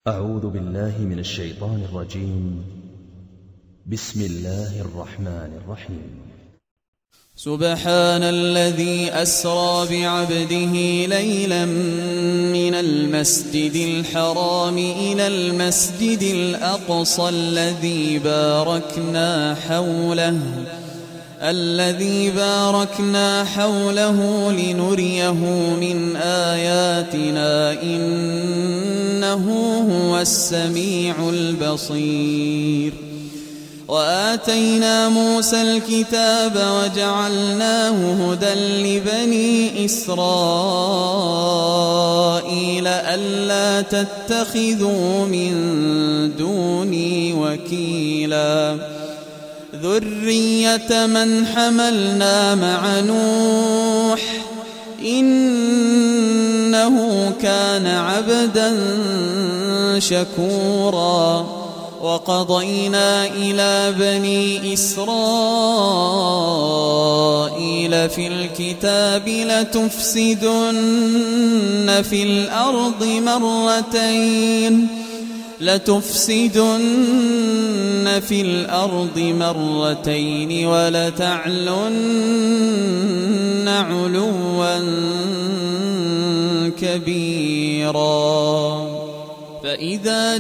أعوذ بالله من الشيطان الرجيم. بسم الله الرحمن الرحيم. سبحان الذي أسرى بعبده ليلا من المسجد الحرام إلى المسجد الأقصى الذي باركنا حوله لنريه من آياتنا إنه هو السميع البصير. وآتينا موسى الكتاب وجعلناه هدى لبني إسرائيل ألا تتخذوا من دوني وكيلا ذرية من حملنا مع نوح إنه كان عبدا شكورا. وقضينا إلى بني إسرائيل في الكتاب لتفسدن في الأرض مرتين ولتعلن علوا كبيرا. فإذا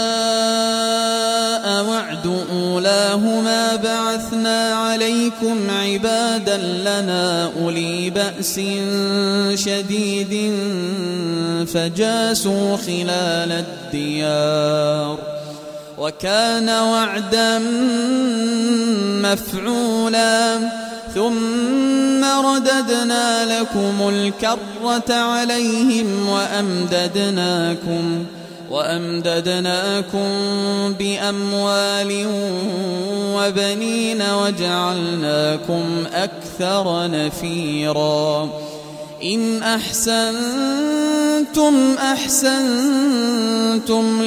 جاء وعد أولاهما بعثنا عليكم عبادا لنا أولي بأس شديد فجاسوا خلال الديار وكان وعدا مفعولا. ثم رددنا لكم الكرة عليهم وأمددناكم بأموال وبنين وجعلناكم أكثر نفيرا. إن أحسنتم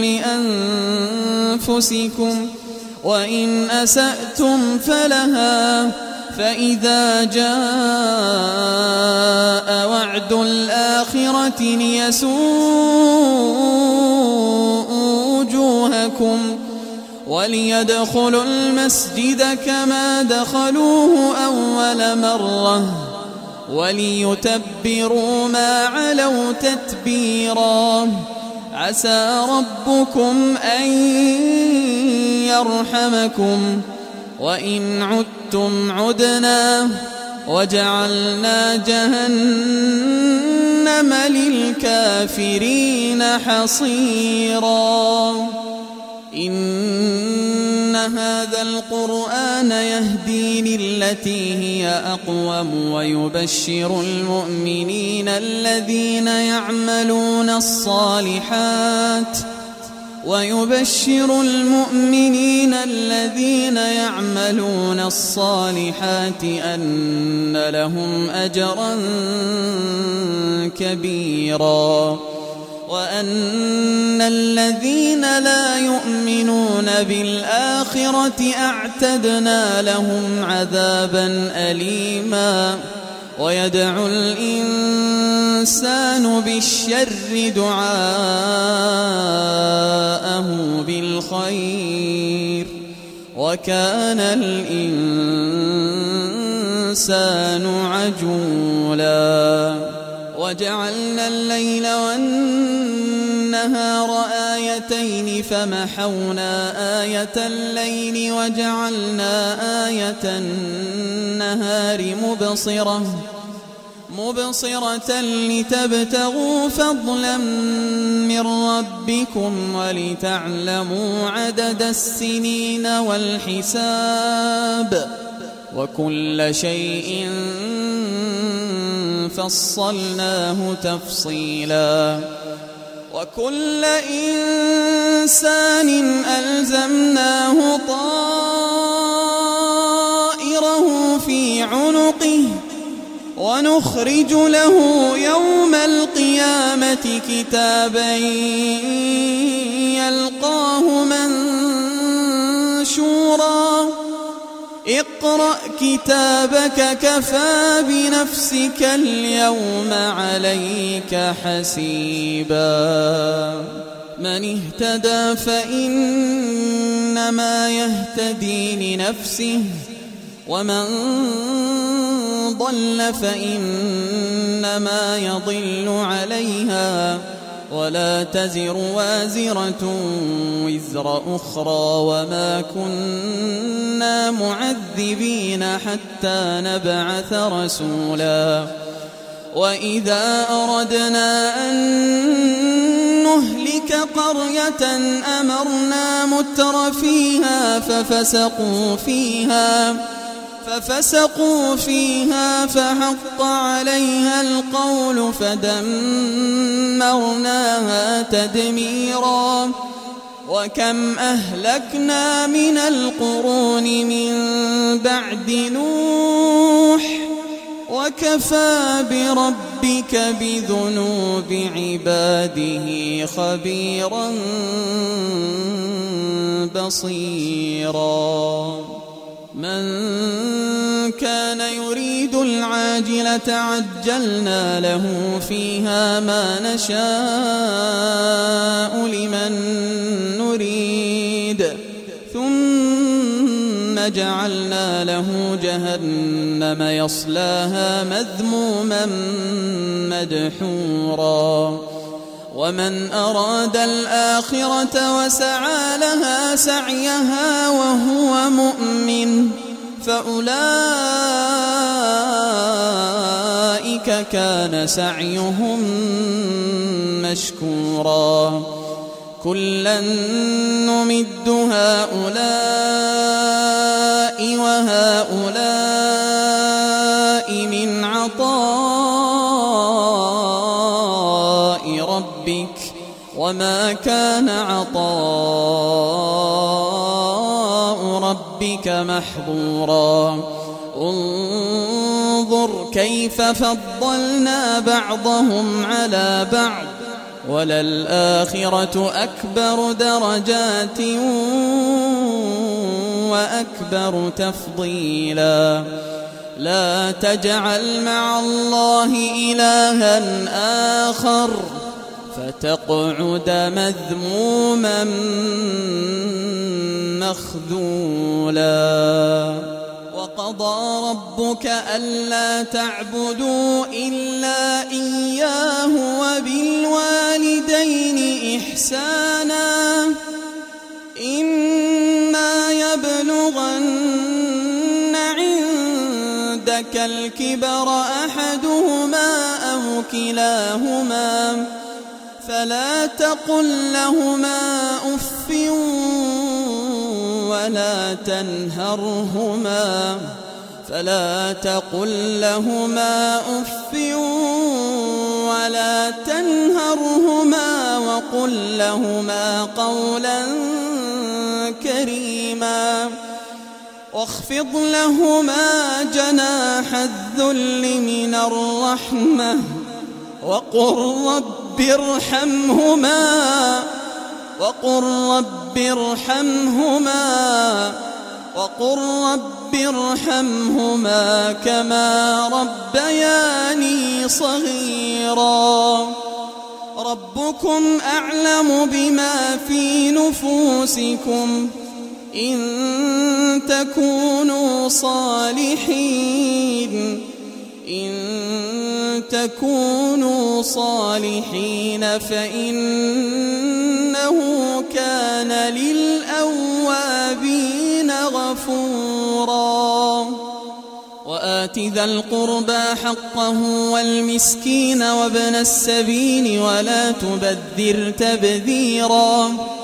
لأنفسكم وإن أسأتم فلها. فإذا جاء وعد الآخرة ليسوءوا وجوهكم وليدخلوا المسجد كما دخلوه أول مرة وليتبروا ما علوا تتبيرا. عسى ربكم أن يرحمكم وإن عدتم عدنا وجعلنا جهنم للكافرين حصيرا. إن هذا القرآن يهدي للتي هي أقوم ويبشر المؤمنين الذين يعملون الصالحات أن لهم أجرا كبيرا. وأن الذين لا يؤمنون بالآخرة أعتدنا لهم عذابا أليما. ويدعو الإنسان بالشر دعاءه بالخير وكان الإنسان عجولا. وجعلنا الليل والنهار آيتين فمحونا آية الليل وجعلنا آية النهار مبصرة لتبتغوا فضلا من ربكم ولتعلموا عدد السنين والحساب وكل شيء فصلناه تفصيلا. وكل إنسان ألزمناه طائره في عنقه ونخرج له يوم القيامة كتابا يلقاه منشورا. اقرأ كتابك كفى بنفسك اليوم عليك حسيبا. من اهتدى فإنما يهتدي لنفسه ومن ضل فإنما يضل عليها ولا تزر وازرة وزر أخرى وما كنا معذبين حتى نبعث رسولا وإذا أردنا أن نهلك قرية أمرنا متر فيها ففسقوا فيها فحق عليها القول فدمرناها تدميرا وكم أهلكنا من القرون من بعد نوح وكفى بربك بذنوب عباده خبيرا بصيرا من كان يريد العاجلة عجلنا له فيها ما نشاء لمن نريد ثم جعلنا له جهنم يصلاها مذموما مدحورا ومن أراد الآخرة وسعى لها سعيها وهو مؤمن فأولئك كان سعيهم مشكورا كلا نمد هؤلاء وهؤلاء من عطاء ربك وما كان عطاء ربك محظورا انظر كيف فضلنا بعضهم على بعض وللآخرة أكبر درجات وأكبر تفضيلا لا تجعل مع الله إلها آخر فتقعد مذموما مخذولا وقضى ربك ألا تعبدوا إلا إياه وبالوالدين إحسانا إما يبلغن عندك الكبر أحدهما أو كلاهما فلا تقل لهما أف ولا تنهرهما وقل لهما قولا كريما واخفض لهما جناح الذل من الرحمة وقل رب ارحمهما كما ربياني صغيرا ربكم أعلم بما في نفوسكم إن تكونوا صالحين فإنه كان للأوابين غفورا وآت ذا القربى حقه والمسكين وابن السبيل ولا تبذر تبذيرا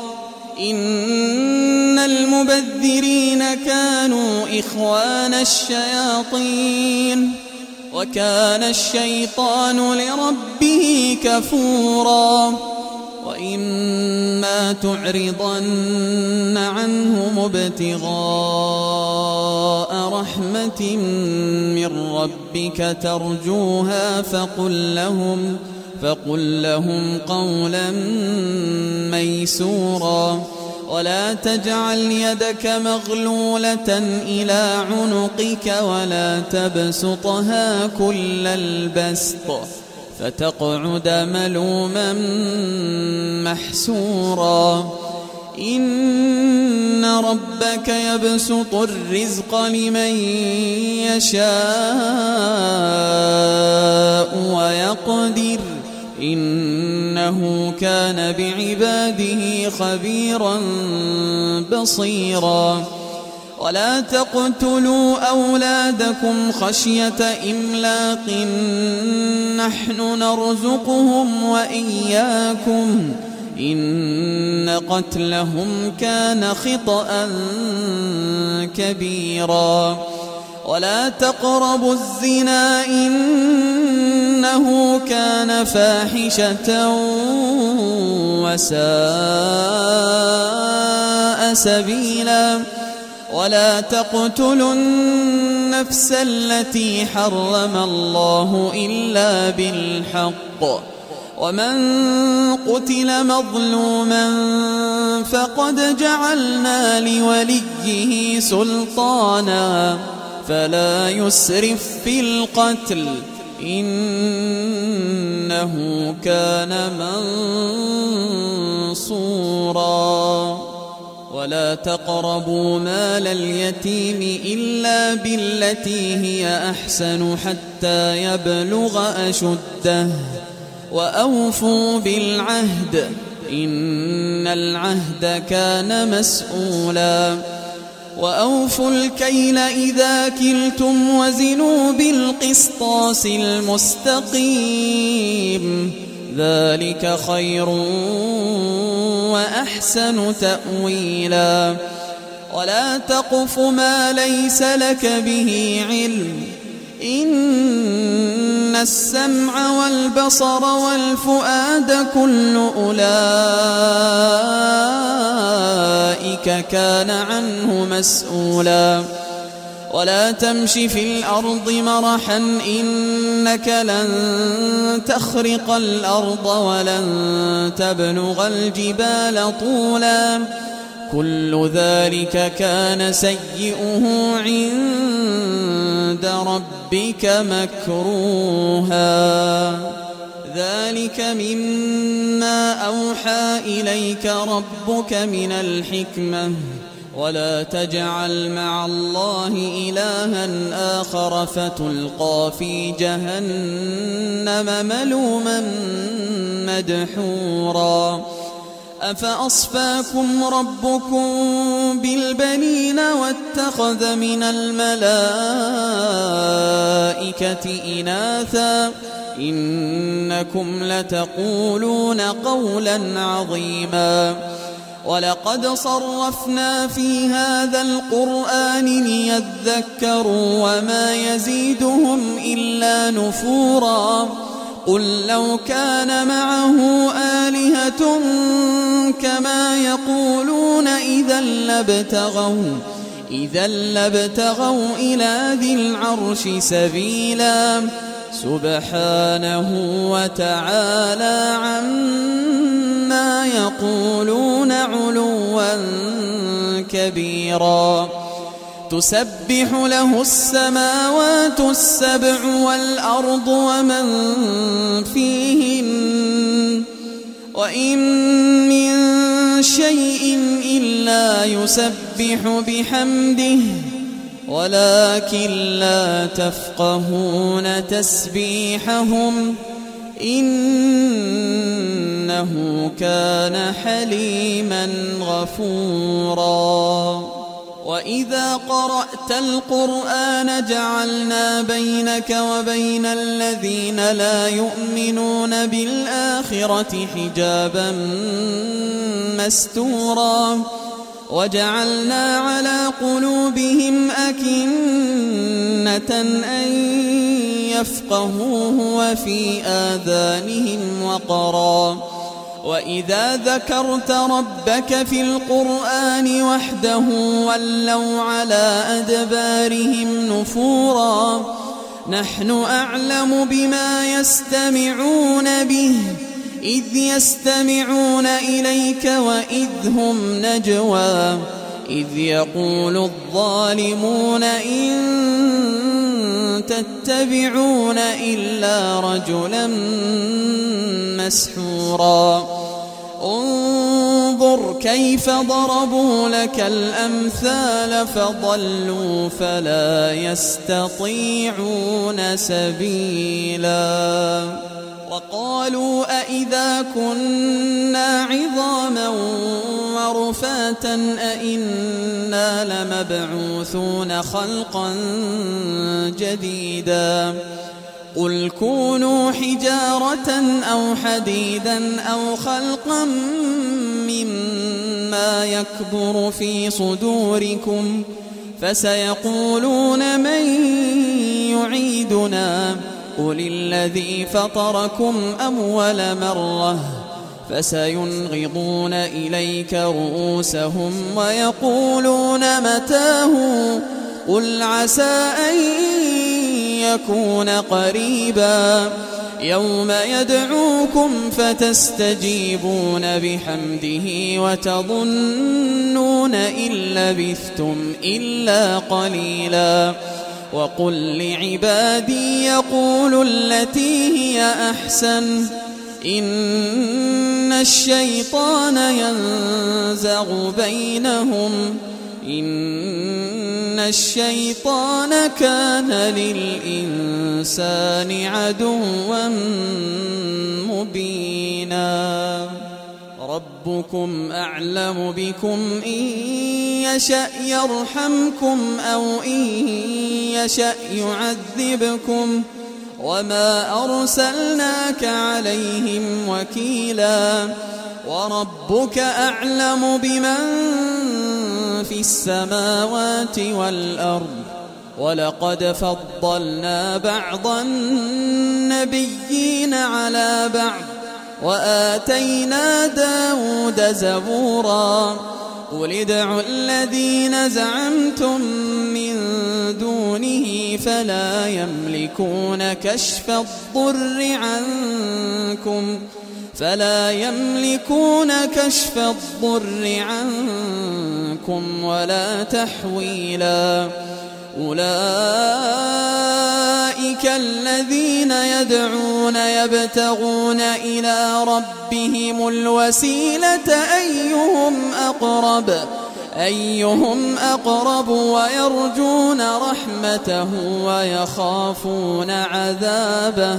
إن المبذرين كانوا إخوان الشياطين وكان الشيطان لربه كفورا وإما تعرضن عنهم ابتغاء رحمة من ربك ترجوها فقل لهم قولا ميسورا ولا تجعل يدك مغلولة إلى عنقك ولا تبسطها كل البسط فتقعد ملوما محسورا إن ربك يبسط الرزق لمن يشاء ويقدر إنه كان بعباده خبيرا بصيرا ولا تقتلوا أولادكم خشية إملاق نحن نرزقهم وإياكم إن قتلهم كان خطأ كبيرا ولا تقربوا الزنا إنه كان فاحشة وساء سبيلا ولا تقتلوا النفس التي حرم الله إلا بالحق ومن قتل مظلوما فقد جعلنا لوليه سلطانا فلا يسرف في القتل إنه كان منصورا ولا تقربوا مال اليتيم إلا بالتي هي أحسن حتى يبلغ أشده وأوفوا بالعهد إن العهد كان مسؤولا وأوفوا الكيل إذا كلتم وزنوا بالقسطاس المستقيم ذلك خير وأحسن تأويلا ولا تقف ما ليس لك به علم إن السمع والبصر والفؤاد كل أولئك كان عنه مسؤولا ولا تمش في الأرض مرحا إنك لن تخرق الأرض ولن تبلغ الجبال طولا كل ذلك كان سيئه عند ربك مكروها ذلك مما أوحى إليك ربك من الحكمة ولا تجعل مع الله إلها آخر فتلقى في جهنم ملوما مدحورا أفأصفاكم ربكم بالبنين واتخذ من الملائكة إناثا إنكم لتقولون قولا عظيما ولقد صرفنا في هذا القرآن ليذكروا وما يزيدهم إلا نفورا قل لو كان معه آلهة كما يقولون إذا لابتغوا إلى ذي العرش سبيلا سبحانه وتعالى عما يقولون علوا كبيرا تسبح له السماوات السبع والأرض ومن فيهن وإن من شيء إلا يسبح بحمده ولكن لا تفقهون تسبيحهم إنه كان حليما غفورا وإذا قرأت القرآن جعلنا بينك وبين الذين لا يؤمنون بالآخرة حجابا مستورا وجعلنا على قلوبهم أكنة أن يفقهوه وفي آذانهم وقرا وإذا ذكرت ربك في القرآن وحده ولوا على أدبارهم نفورا نحن أعلم بما يستمعون به إذ يستمعون إليك وإذ هم نجوى إذ يقول الظالمون إن تتبعون إلا رجلا مسحورا انظر كيف ضربوا لك الأمثال فضلوا فلا يستطيعون سبيلا وقالوا أئذا كنا عظاما ورفاتا أئنا لمبعوثون خلقا جديدا قل كونوا حجارة أو حديدا أو خلقا مما يكبر في صدوركم فسيقولون من يعيدنا قل الذي فطركم أول مرة فسينغضون إليك رؤوسهم ويقولون متاه قل عسى أن يكون قريبا يوم يدعوكم فتستجيبون بحمده وتظنون إن لبثتم إلا قليلا وقل لعبادي يقولوا التي هي أحسن إن الشيطان ينزغ بينهم إن الشيطان كان للإنسان عدوا مبينا ربكم أعلم بكم إن يشأ يرحمكم أو إن يشأ يعذبكم وما أرسلناك عليهم وكيلا وربك أعلم بمن في السماوات والأرض ولقد فضلنا بعض النبيين على بعض وآتينا داود زبورا قل ادعوا الذين زعمتم من دونه فلا يملكون كشف الضر عنكم ولا تحويلا أولئك الذين يدعون يبتغون إلى ربهم الوسيلة أيهم أقرب ويرجون رحمته ويخافون عذابه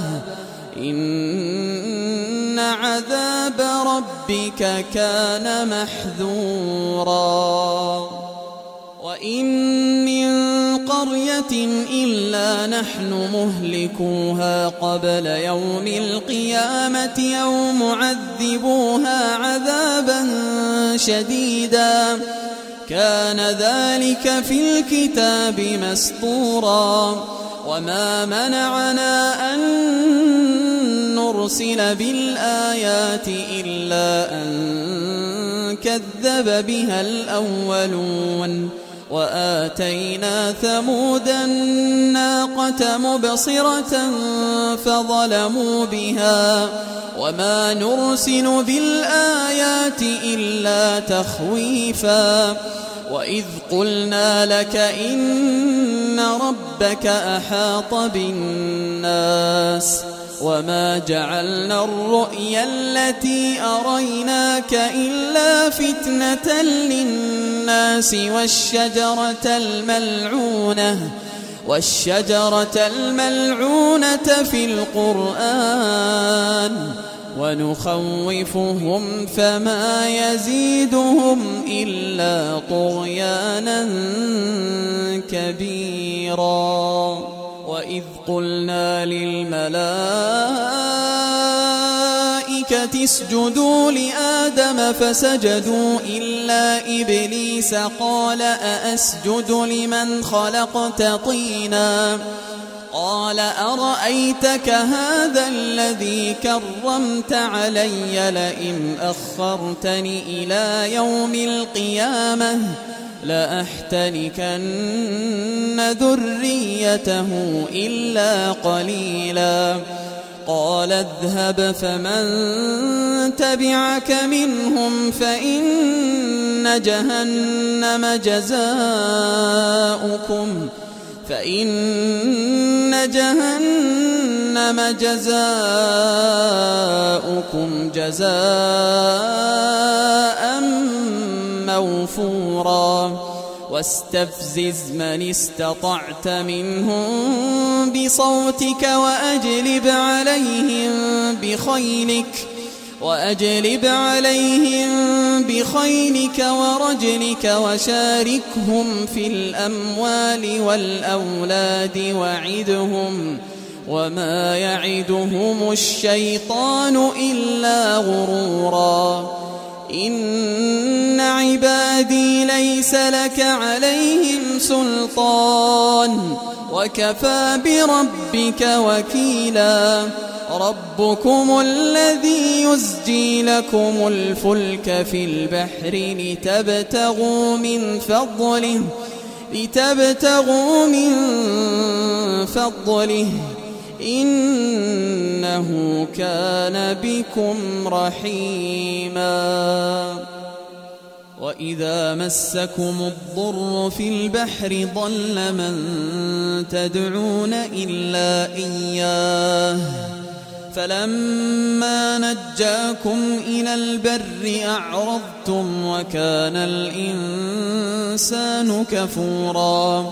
إن عذاب ربك كان محذورا وإن من قرية إلا نحن مهلكوها قبل يوم القيامة أو معذبوها عذابا شديدا كان ذلك في الكتاب مسطورا وما منعنا أن نرسل بالآيات إلا أن كذب بها الأولون وآتينا ثمود الناقة مبصرة فظلموا بها وما نرسل بالآيات إلا تخويفا وإذ قلنا لك إن ربك أحاط بالناس وما جعلنا الرؤيا التي أريناك إلا فتنة للناس والشجرة الملعونة في القرآن ونخوفهم فما يزيدهم إلا طغيانا كبيرا وإذ قلنا للملائكة اسجدوا لآدم فسجدوا إلا إبليس قال أأسجد لمن خلقت طينا قال أرأيتك هذا الذي كرمت علي لئن أخرتني إلى يوم القيامة لأحتنكن ذريته إلا قليلا قال اذهب فمن تبعك منهم فإن جهنم جزاؤكم جزاء موفورا واستفزز من استطعت منهم بصوتك وأجلب عليهم بخيلك ورجلك وشاركهم في الأموال والأولاد وعدهم وما يعدهم الشيطان إلا غرورا إن عبادي ليس لك عليهم سلطان وكفى بربك وكيلا ربكم الذي يزجي لكم الفلك في البحر لتبتغوا من فضله إنه كان بكم رحيما وإذا مسكم الضر في البحر ضل من تدعون إلا إياه فلما نجاكم إلى البر أعرضتم وكان الإنسان كفورا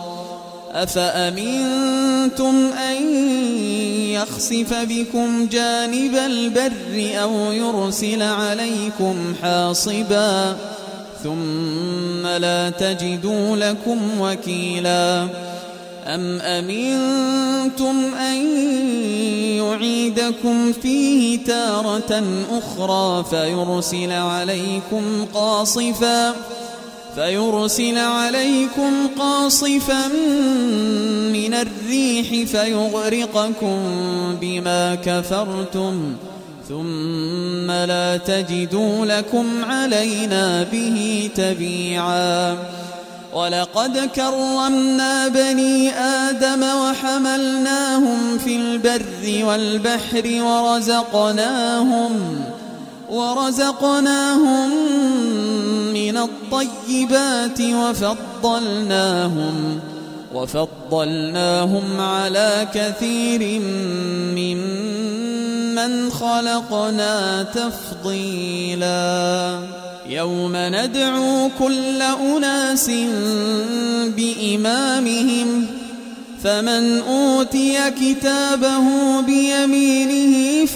أفأمنتم أن يخسف بكم جانب البر أو يرسل عليكم حاصبا ثم لا تجدوا لكم وكيلا أم أمنتم أن يعيدكم فيه تارة أخرى فيرسل عليكم قاصفا من الريح فيغرقكم بما كفرتم ثم لا تجدوا لكم علينا به تبيعا ولقد كرمنا بني آدم وحملناهم في البر والبحر ورزقناهم من الطيبات وفضلناهم على كثير ممن خلقنا تفضيلا يوم ندعو كل أناس بإمامهم فمن أوتي كتابه بيمينه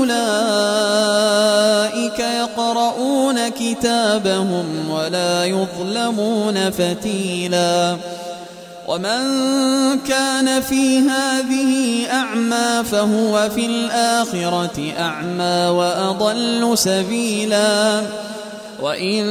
فأولئك يقرؤون كتابهم ولا يظلمون فتيلا ومن كان في هذه أعمى فهو في الآخرة أعمى وأضل سبيلا وإن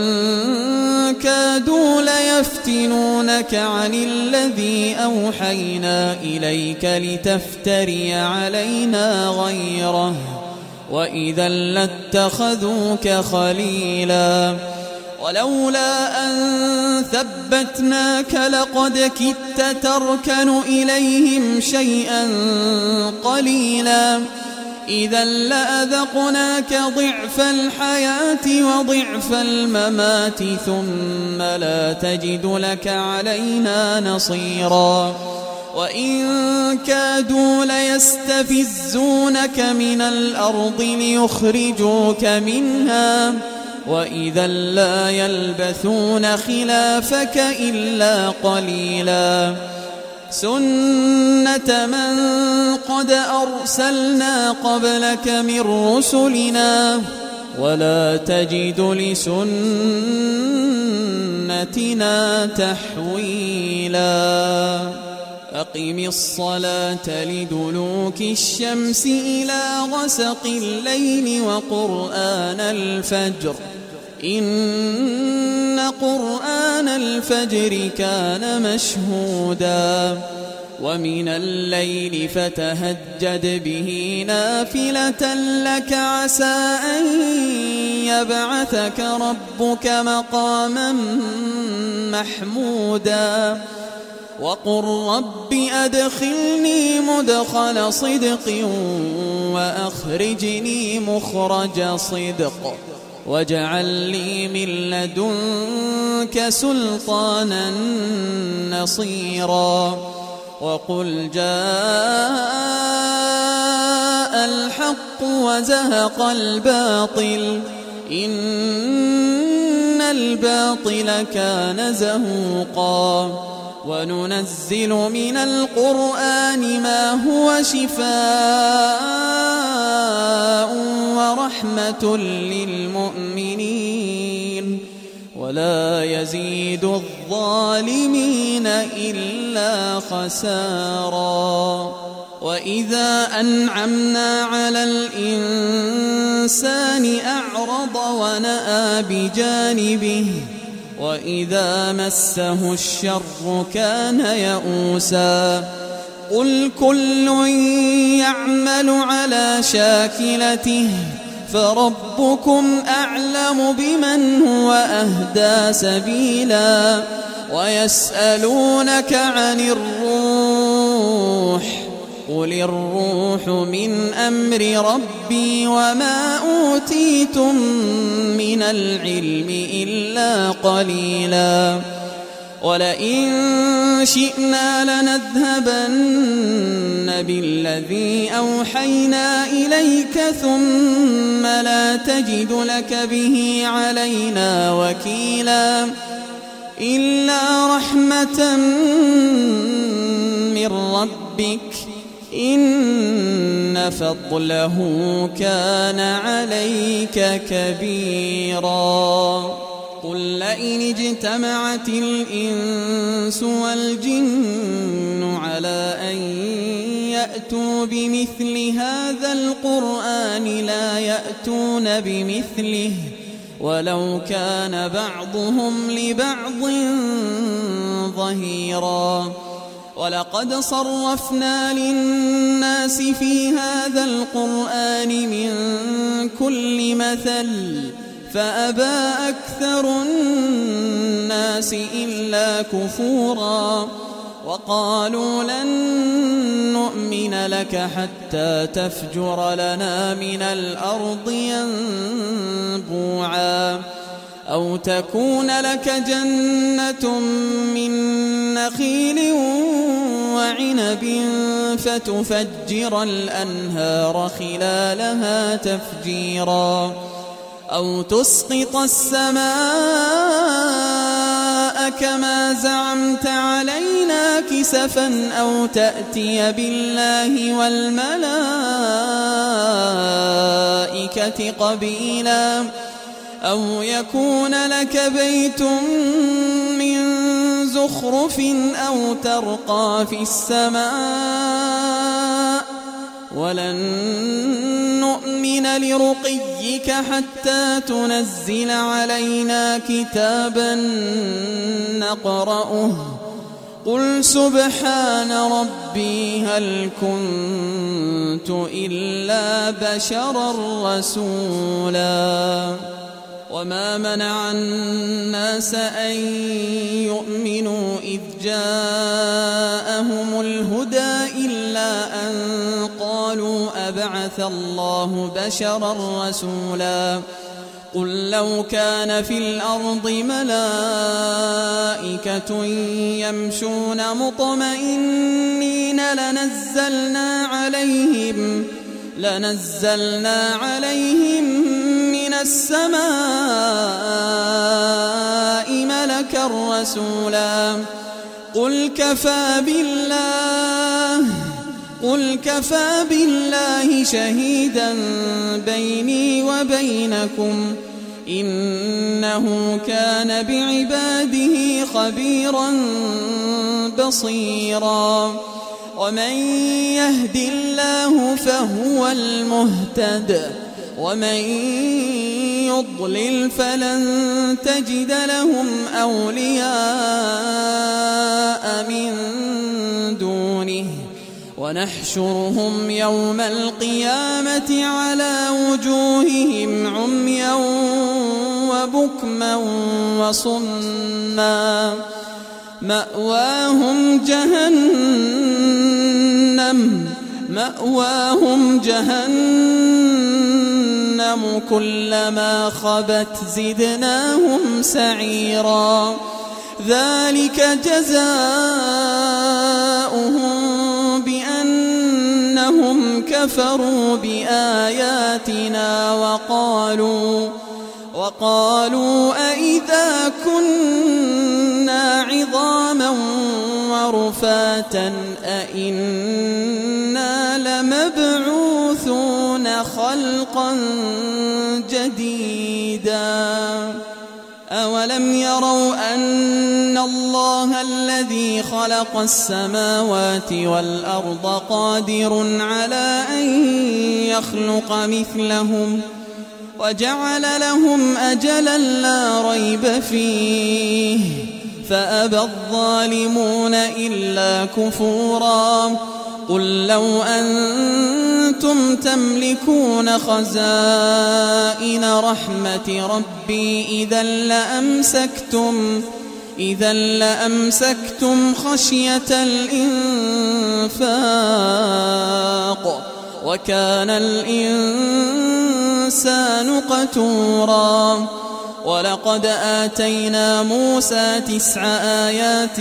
كادوا ليفتنونك عن الذي أوحينا إليك لتفتري علينا غيره وإذا لاتخذوك خليلا ولولا أن ثبتناك لقد كدت تركن إليهم شيئا قليلا إذا لأذقناك ضعف الحياة وضعف الممات ثم لا تجد لك علينا نصيرا وإن كادوا ليستفزونك من الأرض ليخرجوك منها وإذا لا يلبثون خلافك إلا قليلا سنة من قد أرسلنا قبلك من رسلنا ولا تجد لسنتنا تحويلا أقم الصلاة لدلوك الشمس إلى غسق الليل وقرآن الفجر إن قرآن الفجر كان مشهودا ومن الليل فتهجد به نافلة لك عسى أن يبعثك ربك مقاما محمودا وقل رب أدخلني مدخل صدق وأخرجني مخرج صدق واجعل لي من لدنك سلطانا نصيرا وقل جاء الحق وزهق الباطل إن الباطل كان زهوقا وننزل من القرآن ما هو شفاء ورحمة للمؤمنين ولا يزيد الظالمين إلا خسارا وإذا أنعمنا على الإنسان أعرض ونأى بجانبه وإذا مسه الشر كان يئوسا قل كل يعمل على شاكلته فربكم أعلم بمن هو أهدى سبيلا ويسألونك عن الروح قل الروح من أمر ربي وما أوتيتم من العلم إلا قليلا ولئن شئنا لنذهبن بالذي أوحينا إليك ثم لا تجد لك به علينا وكيلا إلا رحمة من ربك إن فضله كان عليك كبيرا قل لئن اجتمعت الإنس والجن على أن يأتوا بمثل هذا القرآن لا يأتون بمثله ولو كان بعضهم لبعض ظهيرا ولقد صرفنا للناس في هذا القرآن من كل مثل فأبى أكثر الناس إلا كفورا وقالوا لن نؤمن لك حتى تفجر لنا من الأرض ينبوعا أو تكون لك جنة من نخيل وعنب فتفجر الأنهار خلالها تفجيرا أو تسقط السماء كما زعمت علينا كسفا أو تأتي بالله والملائكة قبيلا أو يكون لك بيت من زخرف أو ترقى في السماء ولن نؤمن لرقيك حتى تنزل علينا كتابا نقرأه قل سبحان ربي هل كنت إلا بشرا رسولا وما منع الناس أن يؤمنوا إذ جاءهم الهدى إلا أن قالوا أبعث الله بشرا رسولا قل لو كان في الأرض ملائكة يمشون مطمئنين لنزلنا عليهم من السماء ملكا رسولا قل كفى بالله شهيدا بيني وبينكم إنه كان بعباده خبيرا بصيرا ومن يهد الله فهو المهتد ومن يضلل فلن تجد لهم أولياء من دونه ونحشرهم يوم القيامة على وجوههم عميا وبكما وصما مأواهم جهنم جهنم كلما خبت زدناهم سعيرا ذلك جزاؤهم بأنهم كفروا بآياتنا وقالوا أئذا كنا عظاما ورفاتا أئنا لمبعوثون خلقا جديدا أولم يروا أن الله الذي خلق السماوات والأرض قادر على أن يخلق مثلهم وجعل لهم أجلا لا ريب فيه فأبى الظالمون إلا كفورا قل لو أنتم تملكون خزائن رحمة ربي إذا لأمسكتم خشية الإنفاق وكان الإنسان قتورا ولقد آتينا موسى 9 آيات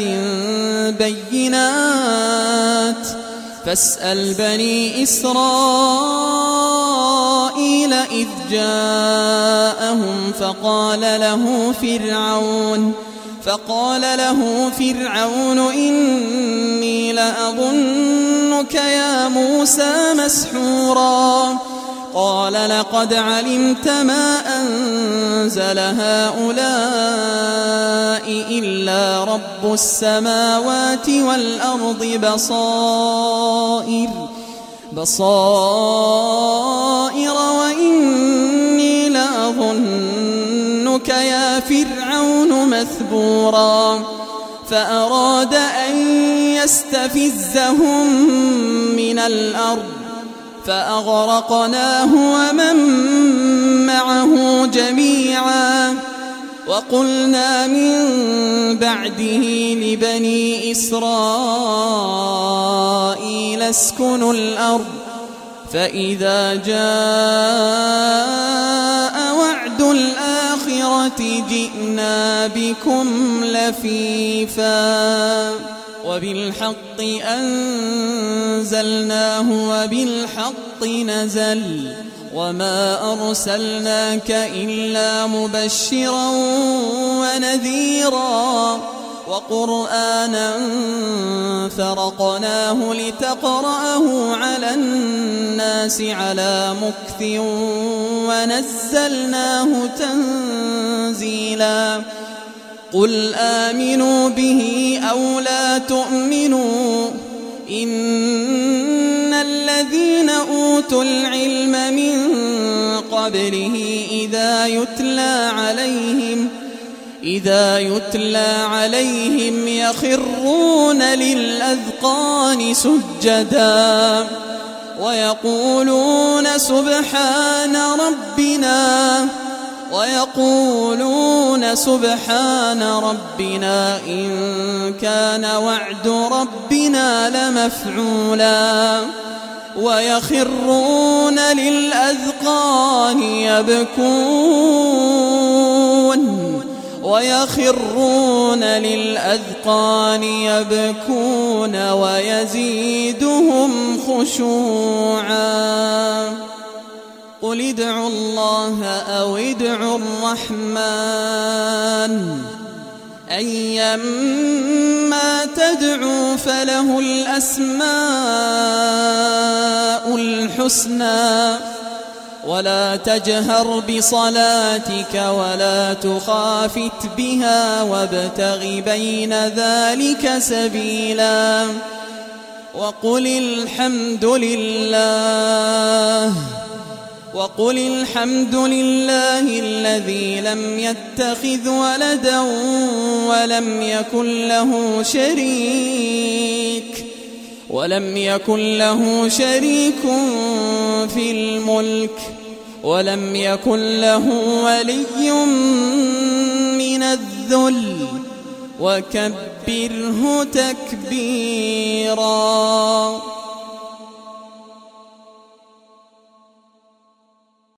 بينات فاسأل بني إسرائيل إذ جاءهم فقال له فرعون إني لأظنك يا موسى مسحورا قال لقد علمت ما أنزل هؤلاء إلا رب السماوات والأرض بصائر وإني لأظنك يا فرعون مثبورا فأراد أن يستفزهم من الأرض فأغرقناه ومن معه جميعا وقلنا من بعده لبني إسرائيل اسكنوا الأرض فإذا جاء وعد الآخرة جئنا بكم لفيفا وبالحق أنزلناه وبالحق نزل وما أرسلناك إلا مبشرا ونذيرا وقرآنا فرقناه لتقرأه على الناس على مكث ونزلناه تنزيلا قل آمنوا به أو لا تؤمنوا إن الذين أوتوا العلم من قبله إذا يتلى عليهم يخرون للأذقان سجدا ويقولون سبحان ربنا إن كان وعد ربنا لمفعولا ويخرون للأذقان يبكون ويزيدهم خشوعا قل ادعوا الله أو ادعوا الرحمن أيما تدعوا فله الأسماء الحسنى ولا تجهر بصلاتك ولا تخافت بها وابتغ بين ذلك سبيلا وقل الحمد لله الذي لم يتخذ ولدا ولم يكن له شريك في الملك ولم يكن له ولي من الذل وكبره تكبيرا